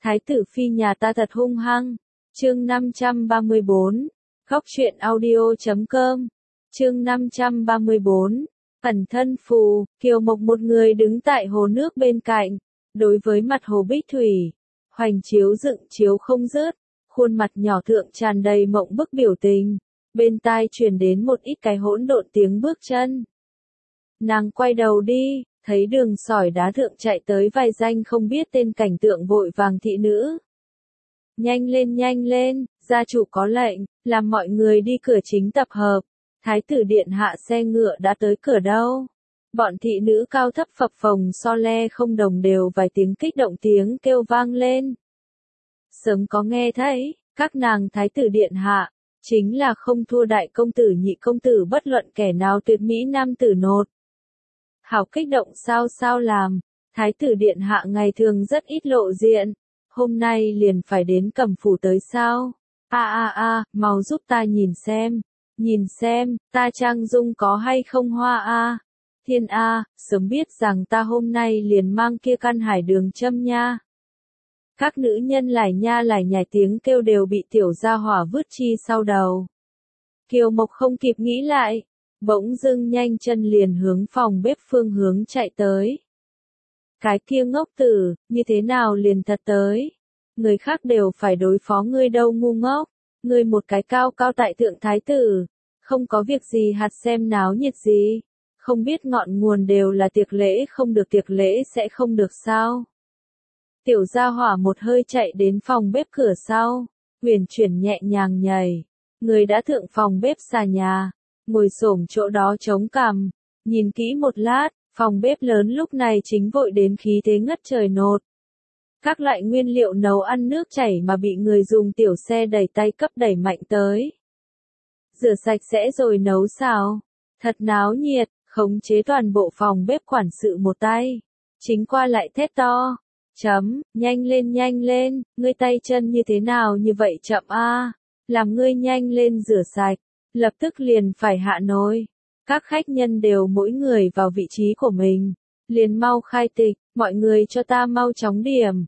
Thái tử phi nhà ta thật hung hăng. Chương 534. Góc truyện audio.com. Chương 534. Ẩn thân phù. Kiều Mộc một người đứng tại hồ nước bên cạnh, đối với mặt hồ bích thủy, hoành chiếu dựng chiếu không dứt, khuôn mặt nhỏ thượng tràn đầy mộng bức biểu tình, bên tai truyền đến một ít cái hỗn độn tiếng bước chân. Nàng quay đầu đi, thấy đường sỏi đá thượng chạy tới vài danh không biết tên cảnh tượng vội vàng thị nữ. Nhanh lên, gia chủ có lệnh, làm mọi người đi cửa chính tập hợp. Thái tử điện hạ xe ngựa đã tới cửa đâu. Bọn thị nữ cao thấp phập phồng so le không đồng đều vài tiếng kích động tiếng kêu vang lên. Sớm có nghe thấy, các nàng thái tử điện hạ, chính là không thua đại công tử nhị công tử bất luận kẻ nào tuyệt mỹ nam tử nột. Hảo kích động sao làm, thái tử điện hạ ngày thường rất ít lộ diện, hôm nay liền phải đến Cẩm phủ tới sao? Mau giúp ta nhìn xem, ta trang dung có hay không hoa a? Thiên a, sớm biết rằng ta hôm nay liền mang kia căn hải đường châm nha. Các nữ nhân lải nhải tiếng kêu đều bị tiểu gia hỏa vứt chi sau đầu. Kiều Mộc không kịp nghĩ lại, bỗng dưng nhanh chân liền hướng phòng bếp phương hướng chạy tới. Cái kia ngốc tử, như thế nào liền thật tới? Người khác đều phải đối phó ngươi đâu ngu ngốc, ngươi một cái cao tại thượng thái tử, không có việc gì hạt xem náo nhiệt gì, không biết ngọn nguồn đều là tiệc lễ không được tiệc lễ sẽ không được sao? Tiểu gia hỏa một hơi chạy đến phòng bếp cửa sau, huyền chuyển nhẹ nhàng nhảy, người đã thượng phòng bếp xà nhà, ngồi xổm chỗ đó chống cằm, nhìn kỹ một lát, phòng bếp lớn lúc này chính vội đến khí thế ngất trời nột. Các loại nguyên liệu nấu ăn nước chảy mà bị người dùng tiểu xe đẩy tay cấp đẩy mạnh tới. Rửa sạch sẽ rồi nấu xào, thật náo nhiệt, khống chế toàn bộ phòng bếp quản sự một tay. Chính qua lại thét to, nhanh lên, ngươi tay chân như thế nào như vậy chậm a, làm ngươi nhanh lên rửa sạch, lập tức liền phải hạ nồi. Các khách nhân đều mỗi người vào vị trí của mình, liền mau khai tịch, mọi người cho ta mau chóng điểm.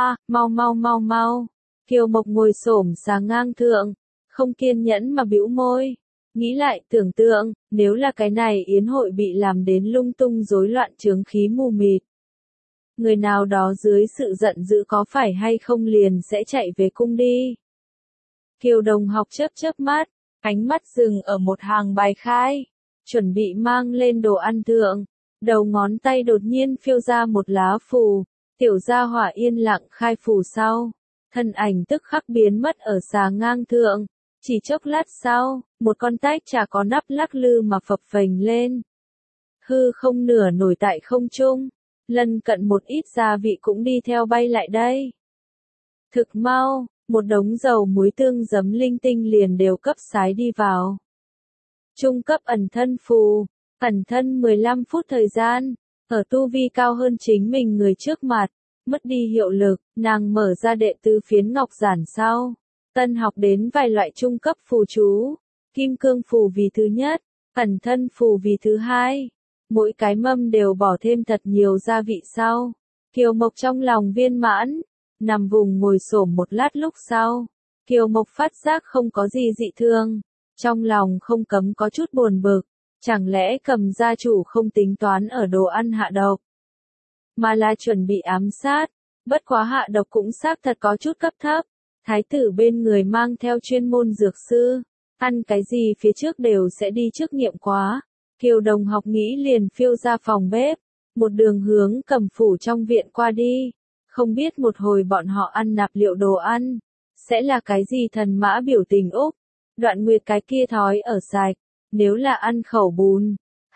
Mau. Kiều Mộc ngồi xổm xà ngang thượng, không kiên nhẫn mà bĩu môi. Nghĩ lại tưởng tượng, nếu là cái này yến hội bị làm đến lung tung rối loạn chướng khí mù mịt. Người nào đó dưới sự giận dữ có phải hay không liền sẽ chạy về cung đi. Kiều Đồng học chớp mắt, ánh mắt dừng ở một hàng bài khai, chuẩn bị mang lên đồ ăn thượng, đầu ngón tay đột nhiên phiêu ra một lá phù. Tiểu gia hỏa yên lặng khai phù sau, thân ảnh tức khắc biến mất ở xà ngang thượng, chỉ chốc lát sau, một con tách trà có nắp lắc lư mà phập phềnh lên. Hư không nửa nổi tại không trung, lân cận một ít gia vị cũng đi theo bay lại đây. Thực mau, một đống dầu muối tương giấm linh tinh liền đều cấp sái đi vào. Trung cấp ẩn thân phù, ẩn thân 15 phút thời gian. Ở tu vi cao hơn chính mình người trước mặt, mất đi hiệu lực, nàng mở ra đệ tứ phiến ngọc giản sau. Tân học đến vài loại trung cấp phù chú, kim cương phù vì thứ nhất, ẩn thân phù vì thứ hai. Mỗi cái mâm đều bỏ thêm thật nhiều gia vị sau. Kiều Mộc trong lòng viên mãn, nằm vùng ngồi xổm một lát lúc sau. Kiều Mộc phát giác không có gì dị thương, trong lòng không cấm có chút buồn bực. Chẳng lẽ Cầm gia chủ không tính toán ở đồ ăn hạ độc, mà là chuẩn bị ám sát, bất quá hạ độc cũng xác thật có chút cấp thấp. Thái tử bên người mang theo chuyên môn dược sư, ăn cái gì phía trước đều sẽ đi trước nghiệm quá. Kiều Đồng học nghĩ liền phiêu ra phòng bếp, một đường hướng Cẩm phủ trong viện qua đi, không biết một hồi bọn họ ăn nạp liệu đồ ăn, sẽ là cái gì thần mã biểu tình Úc, Đoạn Nguyệt cái kia thói ở sạch. Nếu là ăn khẩu bùn,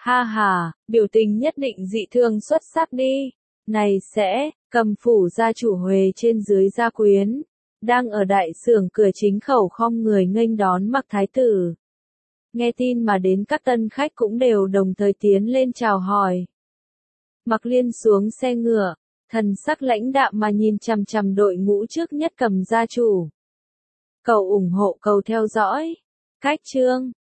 biểu tình nhất định dị thương xuất sắc đi. Này sẽ, Cẩm phủ gia chủ Huệ trên dưới gia quyến, đang ở đại sưởng cửa chính khẩu khom người nghênh đón Mặc thái tử. Nghe tin mà đến các tân khách cũng đều đồng thời tiến lên chào hỏi. Mặc Liên xuống xe ngựa, thần sắc lãnh đạm mà nhìn chằm đội ngũ trước nhất Cẩm gia chủ. Cầu ủng hộ cầu theo dõi. Cách chương